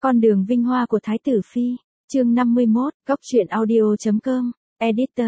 Con đường vinh hoa của Thái tử Phi, chương 51, góc truyện audio.com, editor,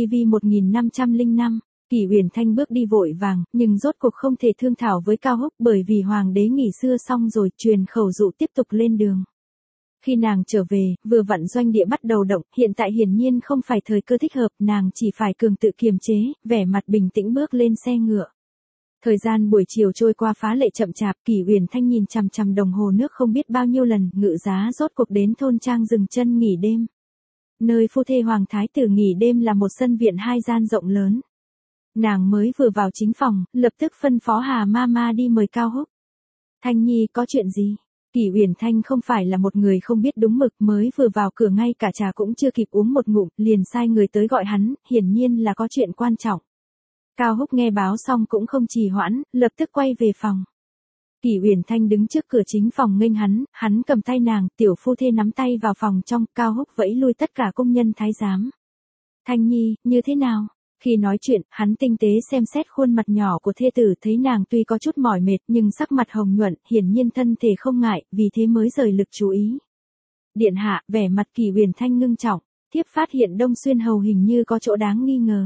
VV1505, Kỷ Uyển Thanh bước đi vội vàng, nhưng rốt cuộc không thể thương thảo với Cao Húc bởi vì hoàng đế nghỉ xưa xong rồi, truyền khẩu dụ tiếp tục lên đường. Khi nàng trở về, vừa vặn doanh địa bắt đầu động, hiện tại hiển nhiên không phải thời cơ thích hợp, nàng chỉ phải cường tự kiềm chế, vẻ mặt bình tĩnh bước lên xe ngựa. Thời gian buổi chiều trôi qua phá lệ chậm chạp, Kỷ Uyển Thanh nhìn chằm chằm đồng hồ nước không biết bao nhiêu lần, ngự giá rốt cuộc đến thôn trang dừng chân nghỉ đêm. Nơi phu thê hoàng thái tử nghỉ đêm là một sân viện 2 gian rộng lớn. Nàng mới vừa vào chính phòng, lập tức phân phó Hà Mama đi mời Cao Húc. Thanh Nhi, có chuyện gì? Kỷ Uyển Thanh không phải là một người không biết đúng mực, mới vừa vào cửa ngay cả trà cũng chưa kịp uống một ngụm, liền sai người tới gọi hắn, hiển nhiên là có chuyện quan trọng. Cao Húc nghe báo xong cũng không trì hoãn, lập tức quay về phòng. Kỷ Uyển Thanh đứng trước cửa chính phòng nghênh hắn cầm tay nàng, tiểu phu thê nắm tay vào phòng trong, Cao Húc vẫy lui tất cả công nhân thái giám. Thanh Nhi, như thế nào? Khi nói chuyện, hắn tinh tế xem xét khuôn mặt nhỏ của thê tử, thấy nàng tuy có chút mỏi mệt nhưng sắc mặt hồng nhuận, hiển nhiên thân thể không ngại, vì thế mới rời lực chú ý. Điện hạ, vẻ mặt Kỷ Uyển Thanh ngưng trọng, thiếp phát hiện Đông Xuyên Hầu hình như có chỗ đáng nghi ngờ.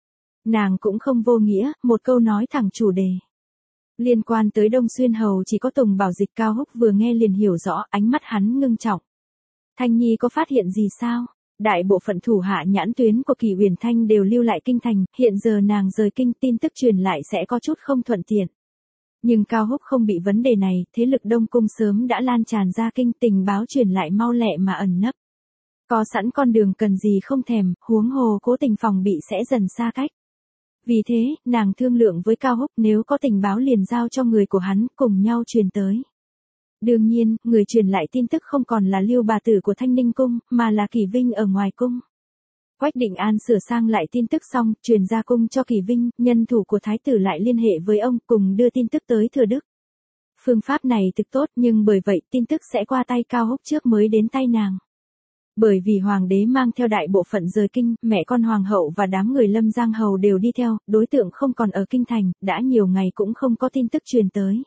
Nàng cũng không vô nghĩa, một câu nói thẳng chủ đề. Liên quan tới Đông Xuyên Hầu chỉ có Tùng Bảo Dịch. Cao Húc vừa nghe liền hiểu rõ, ánh mắt hắn ngưng trọng. Thanh Nhi có phát hiện gì sao? Đại bộ phận thủ hạ nhãn tuyến của Kỷ Uyển Thanh đều lưu lại kinh thành, hiện giờ nàng rời kinh, tin tức truyền lại sẽ có chút không thuận tiện. Nhưng Cao Húc không bị vấn đề này, thế lực Đông Cung sớm đã lan tràn ra kinh, tình báo truyền lại mau lẹ mà ẩn nấp. Có sẵn con đường cần gì không thèm, huống hồ cố tình phòng bị sẽ dần xa cách. Vì thế, nàng thương lượng với Cao Húc, nếu có tình báo liền giao cho người của hắn, cùng nhau truyền tới. Đương nhiên, người truyền lại tin tức không còn là Lưu bà tử của Thanh Ninh cung, mà là Kỷ Vinh ở ngoài cung. Quách Định An sửa sang lại tin tức xong, truyền ra cung cho Kỷ Vinh, nhân thủ của thái tử lại liên hệ với ông, cùng đưa tin tức tới Thừa Đức. Phương pháp này thực tốt, nhưng bởi vậy tin tức sẽ qua tay Cao Húc trước mới đến tay nàng. Bởi vì hoàng đế mang theo đại bộ phận rời kinh, mẹ con hoàng hậu và đám người Lâm Giang hầu đều đi theo, đối tượng không còn ở kinh thành, đã nhiều ngày cũng không có tin tức truyền tới.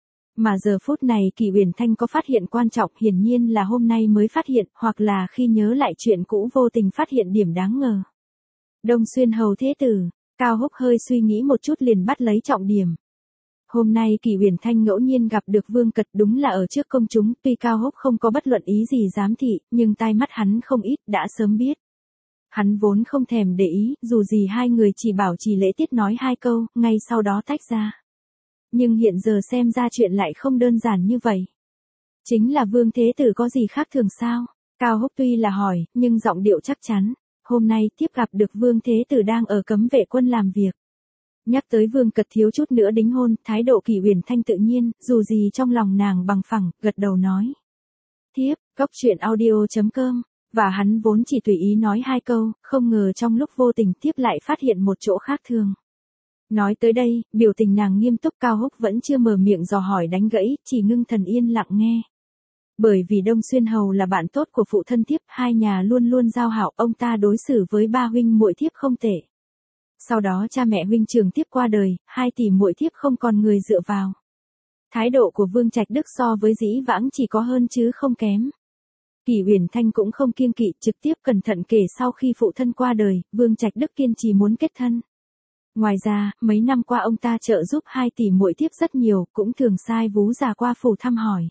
Mà giờ phút này Kỷ Uyển Thanh có phát hiện quan trọng, hiển nhiên là hôm nay mới phát hiện, hoặc là khi nhớ lại chuyện cũ vô tình phát hiện điểm đáng ngờ. Đông Xuyên Hầu thế tử, Cao Húc hơi suy nghĩ một chút liền bắt lấy trọng điểm. Hôm nay Kỷ Uyển Thanh ngẫu nhiên gặp được Vương Cật, đúng là ở trước công chúng, tuy Cao Húc không có bất luận ý gì giám thị, nhưng tai mắt hắn không ít, đã sớm biết. Hắn vốn không thèm để ý, dù gì hai người chỉ bảo trì lễ tiết nói 2 câu, ngay sau đó tách ra. Nhưng hiện giờ xem ra chuyện lại không đơn giản như vậy. Chính là Vương Thế Tử có gì khác thường sao? Cao Húc tuy là hỏi, nhưng giọng điệu chắc chắn. Hôm nay tiếp gặp được Vương Thế Tử đang ở cấm vệ quân làm việc. Nhắc tới Vương Cật thiếu chút nữa đính hôn, thái độ Kỷ Uyển Thanh tự nhiên, dù gì trong lòng nàng bằng phẳng, gật đầu nói. Tiếp, góc truyện audio.com, và hắn vốn chỉ tùy ý nói 2 câu, không ngờ trong lúc vô tình tiếp lại phát hiện một chỗ khác thường. Nói tới đây, biểu tình nàng nghiêm túc. Cao Húc vẫn chưa mở miệng dò hỏi đánh gãy, chỉ ngưng thần yên lặng nghe. Bởi vì Đông Xuyên Hầu là bạn tốt của phụ thân thiếp, hai nhà luôn luôn giao hảo, ông ta đối xử với 3 huynh muội thiếp không tệ. Sau đó cha mẹ huynh trưởng thiếp qua đời, 2 tỷ muội thiếp không còn người dựa vào. Thái độ của Vương Trạch Đức so với dĩ vãng chỉ có hơn chứ không kém. Kỷ Uyển Thanh cũng không kiêng kỵ, trực tiếp cẩn thận kể sau khi phụ thân qua đời, Vương Trạch Đức kiên trì muốn kết thân. Ngoài ra, mấy năm qua ông ta trợ giúp 2 tỷ muội thiếp rất nhiều, cũng thường sai vú già qua phủ thăm hỏi.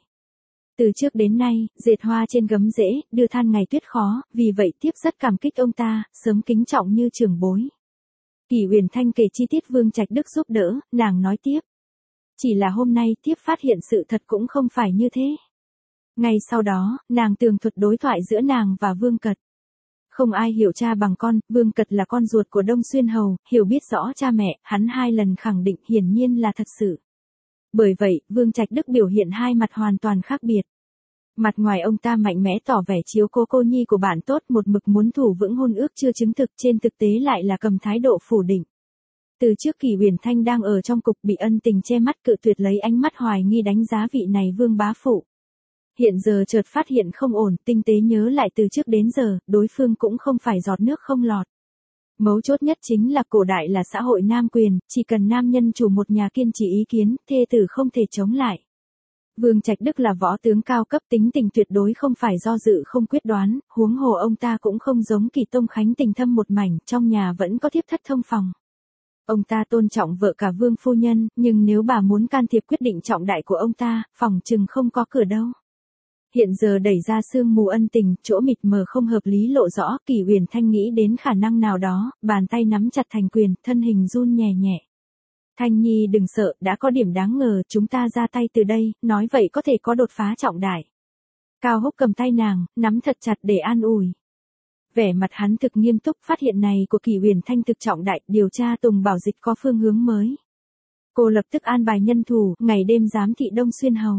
Từ trước đến nay, dệt hoa trên gấm rễ, đưa than ngày tuyết khó, vì vậy thiếp rất cảm kích ông ta, sớm kính trọng như trưởng bối. Kỷ Uyển Thanh kể chi tiết Vương Trạch Đức giúp đỡ, nàng nói tiếp. Chỉ là hôm nay thiếp phát hiện sự thật cũng không phải như thế. Ngay sau đó, nàng tường thuật đối thoại giữa nàng và Vương Cật. Không ai hiểu cha bằng con, Vương Cật là con ruột của Đông Xuyên Hầu, hiểu biết rõ cha mẹ, hắn 2 lần khẳng định hiển nhiên là thật sự. Bởi vậy, Vương Trạch Đức biểu hiện 2 mặt hoàn toàn khác biệt. Mặt ngoài ông ta mạnh mẽ tỏ vẻ chiếu cố cô nhi của bạn tốt, một mực muốn thủ vững hôn ước chưa chứng thực, trên thực tế lại là cầm thái độ phủ định. Từ trước Kỷ Uyển Thanh đang ở trong cục bị ân tình che mắt cự tuyệt, lấy ánh mắt hoài nghi đánh giá vị này Vương bá phụ. Hiện giờ chợt phát hiện không ổn, tinh tế nhớ lại từ trước đến giờ, đối phương cũng không phải giọt nước không lọt. Mấu chốt nhất chính là cổ đại là xã hội nam quyền, chỉ cần nam nhân chủ một nhà kiên trì ý kiến, thê tử không thể chống lại. Vương Trạch Đức là võ tướng cao cấp, tính tình tuyệt đối không phải do dự không quyết đoán, huống hồ ông ta cũng không giống Kỳ Tông Khánh tình thâm một mảnh, trong nhà vẫn có thiếp thất thông phòng. Ông ta tôn trọng vợ cả Vương phu nhân, nhưng nếu bà muốn can thiệp quyết định trọng đại của ông ta, phòng chừng không có cửa đâu. Hiện giờ đẩy ra sương mù ân tình, chỗ mịt mờ không hợp lý lộ rõ, Kỳ Uyển Thanh nghĩ đến khả năng nào đó, bàn tay nắm chặt thành quyền, thân hình run nhẹ nhẹ. Thanh Nhi đừng sợ, đã có điểm đáng ngờ, chúng ta ra tay từ đây, nói vậy có thể có đột phá trọng đại. Cao Húc cầm tay nàng, nắm thật chặt để an ủi. Vẻ mặt hắn thực nghiêm túc, phát hiện này của Kỳ Uyển Thanh thực trọng đại, điều tra Tùng Bảo Dịch có phương hướng mới. Cô lập tức an bài nhân thủ, ngày đêm giám thị Đông Xuyên Hầu.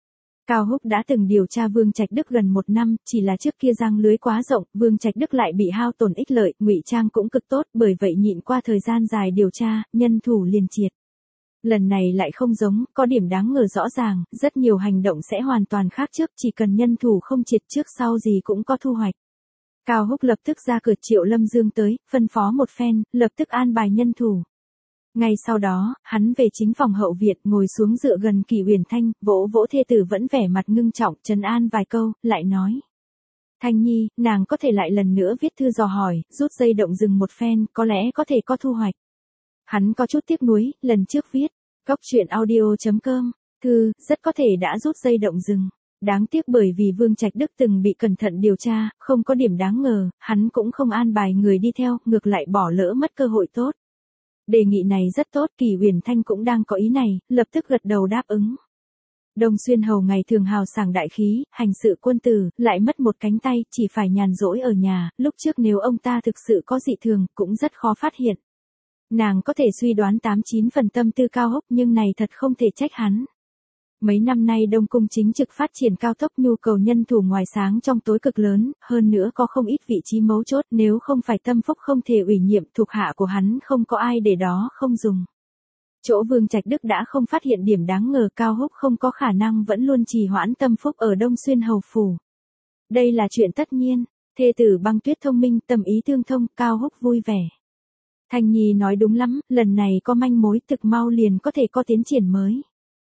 Cao Húc đã từng điều tra Vương Trạch Đức gần 1 năm, chỉ là trước kia giăng lưới quá rộng, Vương Trạch Đức lại bị hao tổn ích lợi, ngụy trang cũng cực tốt, bởi vậy nhịn qua thời gian dài điều tra, nhân thủ liền triệt. Lần này lại không giống, có điểm đáng ngờ rõ ràng, rất nhiều hành động sẽ hoàn toàn khác trước, chỉ cần nhân thủ không triệt trước sau gì cũng có thu hoạch. Cao Húc lập tức ra cửa Triệu Lâm Dương tới, phân phó một phen, lập tức an bài nhân thủ. Ngay sau đó, hắn về chính phòng hậu viện, ngồi xuống dựa gần Kỳ Uyển Thanh, vỗ vỗ thê tử vẫn vẻ mặt ngưng trọng, trấn an vài câu, lại nói. Thanh Nhi, nàng có thể lại lần nữa viết thư dò hỏi, rút dây động rừng một phen, có lẽ có thể có thu hoạch. Hắn có chút tiếc nuối, lần trước viết, goctruyện.audio.com, thư, rất có thể đã rút dây động rừng. Đáng tiếc bởi vì Vương Trạch Đức từng bị cẩn thận điều tra, không có điểm đáng ngờ, hắn cũng không an bài người đi theo, ngược lại bỏ lỡ mất cơ hội tốt. Đề nghị này rất tốt, Kỳ Uyển Thanh cũng đang có ý này, lập tức gật đầu đáp ứng. Đông Xuyên Hầu ngày thường hào sảng đại khí, hành sự quân tử, lại mất một cánh tay, chỉ phải nhàn rỗi ở nhà, lúc trước nếu ông ta thực sự có dị thường, cũng rất khó phát hiện. Nàng có thể suy đoán 89 phần tâm tư Cao Húc nhưng này thật không thể trách hắn. Mấy năm nay Đông Cung chính trực phát triển cao tốc, nhu cầu nhân thủ ngoài sáng trong tối cực lớn, hơn nữa có không ít vị trí mấu chốt, nếu không phải Tâm Phúc không thể ủy nhiệm, thuộc hạ của hắn không có ai để đó không dùng. Chỗ Vương Trạch Đức đã không phát hiện điểm đáng ngờ, Cao Húc không có khả năng vẫn luôn trì hoãn Tâm Phúc ở Đông Xuyên Hầu phủ. Đây là chuyện tất nhiên, thê tử Băng Tuyết thông minh, tâm ý tương thông, Cao Húc vui vẻ. Thanh Nhi nói đúng lắm, lần này có manh mối, thực mau liền có thể có tiến triển mới.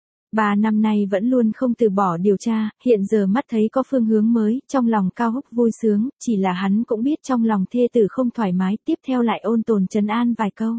3 năm nay vẫn luôn không từ bỏ điều tra, hiện giờ mắt thấy có phương hướng mới, trong lòng Cao Húc vui sướng, chỉ là hắn cũng biết trong lòng thê tử không thoải mái, tiếp theo lại ôn tồn trấn an vài câu.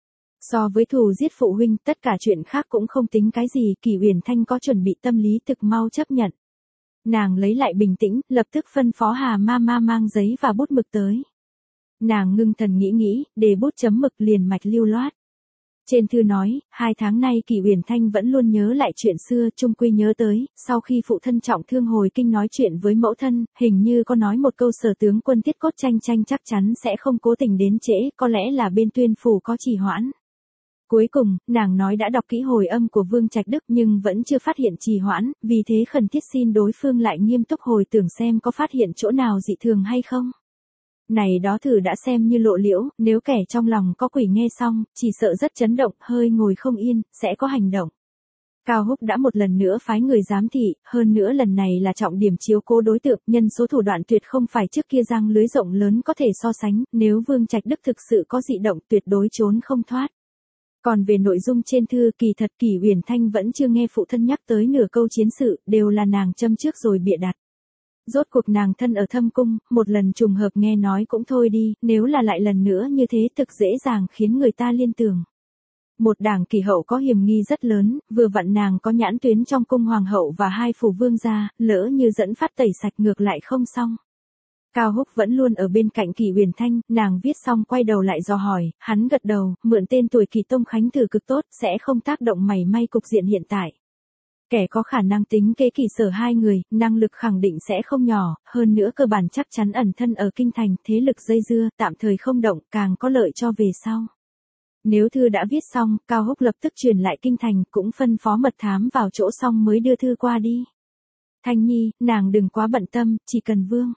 So với thù giết phụ huynh, tất cả chuyện khác cũng không tính cái gì, Kỳ Uyển Thanh có chuẩn bị tâm lý thực mau chấp nhận. Nàng lấy lại bình tĩnh, lập tức phân phó Hà Mama mang giấy và bút mực tới. Nàng ngưng thần nghĩ, để bút chấm mực liền mạch lưu loát. Trên thư nói, 2 tháng nay Kỳ Uyển Thanh vẫn luôn nhớ lại chuyện xưa, chung quy nhớ tới, sau khi phụ thân trọng thương hồi kinh nói chuyện với mẫu thân, hình như có nói một câu Sở tướng quân Tiết Cốt Tranh chắc chắn sẽ không cố tình đến trễ, có lẽ là bên Tuyên phủ có trì hoãn. Cuối cùng, nàng nói đã đọc kỹ hồi âm của Vương Trạch Đức nhưng vẫn chưa phát hiện trì hoãn, vì thế khẩn thiết xin đối phương lại nghiêm túc hồi tưởng xem có phát hiện chỗ nào dị thường hay không. Này đó thử đã xem như lộ liễu, nếu kẻ trong lòng có quỷ nghe xong, chỉ sợ rất chấn động, hơi ngồi không yên, sẽ có hành động. Cao Húc đã một lần nữa phái người giám thị, hơn nữa lần này là trọng điểm chiếu cố đối tượng, nhân số thủ đoạn tuyệt không phải trước kia giăng lưới rộng lớn có thể so sánh, nếu Vương Trạch Đức thực sự có dị động tuyệt đối trốn không thoát. Còn về nội dung trên thư, kỳ thật Kỳ Uyển Thanh vẫn chưa nghe phụ thân nhắc tới nửa câu chiến sự, đều là nàng châm trước rồi bịa đặt. Rốt cuộc nàng thân ở Thâm Cung, một lần trùng hợp nghe nói cũng thôi đi, nếu là lại lần nữa như thế thực dễ dàng khiến người ta liên tưởng. Một đảng Kỳ hậu có hiểm nghi rất lớn, vừa vặn nàng có nhãn tuyến trong cung hoàng hậu và 2 phủ vương gia, lỡ như dẫn phát tẩy sạch ngược lại không xong. Cao Húc vẫn luôn ở bên cạnh Kỳ Uyển Thanh, nàng viết xong quay đầu lại dò hỏi, hắn gật đầu, mượn tên tuổi Kỳ Tông Khánh thử cực tốt, sẽ không tác động mảy may cục diện hiện tại. Kẻ có khả năng tính kế Kỳ Sở 2 người, năng lực khẳng định sẽ không nhỏ, hơn nữa cơ bản chắc chắn ẩn thân ở kinh thành, thế lực dây dưa, tạm thời không động, càng có lợi cho về sau. Nếu thư đã viết xong, Cao Húc lập tức truyền lại kinh thành, cũng phân phó mật thám vào chỗ xong mới đưa thư qua đi. Thanh Nhi, nàng đừng quá bận tâm, chỉ cần Vương.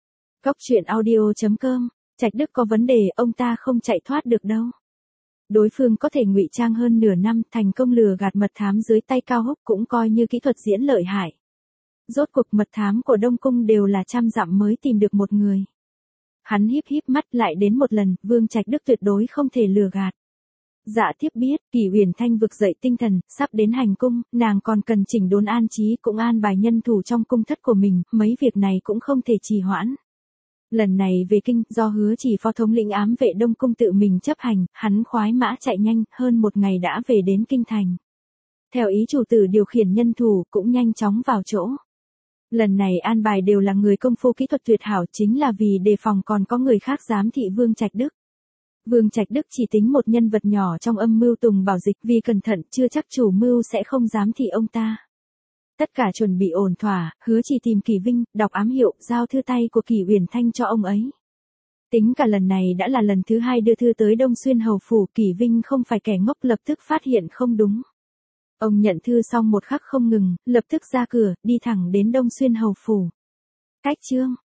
Goctruyện.audio.com, Trạch Đức có vấn đề, ông ta không chạy thoát được đâu. Đối phương có thể ngụy trang hơn nửa năm, thành công lừa gạt mật thám dưới tay Cao Húc cũng coi như kỹ thuật diễn lợi hại. Rốt cuộc mật thám của Đông Cung đều là 100 dặm mới tìm được một người. Hắn híp mắt lại đến một lần, Vương Trạch Đức tuyệt đối không thể lừa gạt. Dạ thiếp biết, Kỷ Uyển Thanh vực dậy tinh thần, sắp đến hành cung, nàng còn cần chỉnh đốn an trí cũng an bài nhân thủ trong cung thất của mình, mấy việc này cũng không thể trì hoãn. Lần này về kinh, do Hứa Chỉ phó thống lĩnh ám vệ Đông cung tự mình chấp hành, hắn khoái mã chạy nhanh, hơn một ngày đã về đến kinh thành. Theo ý chủ tử điều khiển nhân thủ, cũng nhanh chóng vào chỗ. Lần này an bài đều là người công phu kỹ thuật tuyệt hảo, chính là vì đề phòng còn có người khác giám thị Vương Trạch Đức. Vương Trạch Đức chỉ tính một nhân vật nhỏ trong âm mưu Tùng Bảo Dịch, vì cẩn thận chưa chắc chủ mưu sẽ không giám thị ông ta. Tất cả chuẩn bị ổn thỏa, Hứa Chỉ tìm Kỷ Vinh, đọc ám hiệu, giao thư tay của Kỷ Uyển Thanh cho ông ấy. Tính cả lần này đã là lần thứ 2 đưa thư tới Đông Xuyên hầu phủ, Kỷ Vinh không phải kẻ ngốc, lập tức phát hiện không đúng. Ông nhận thư xong một khắc không ngừng, lập tức ra cửa, đi thẳng đến Đông Xuyên hầu phủ. Cách chương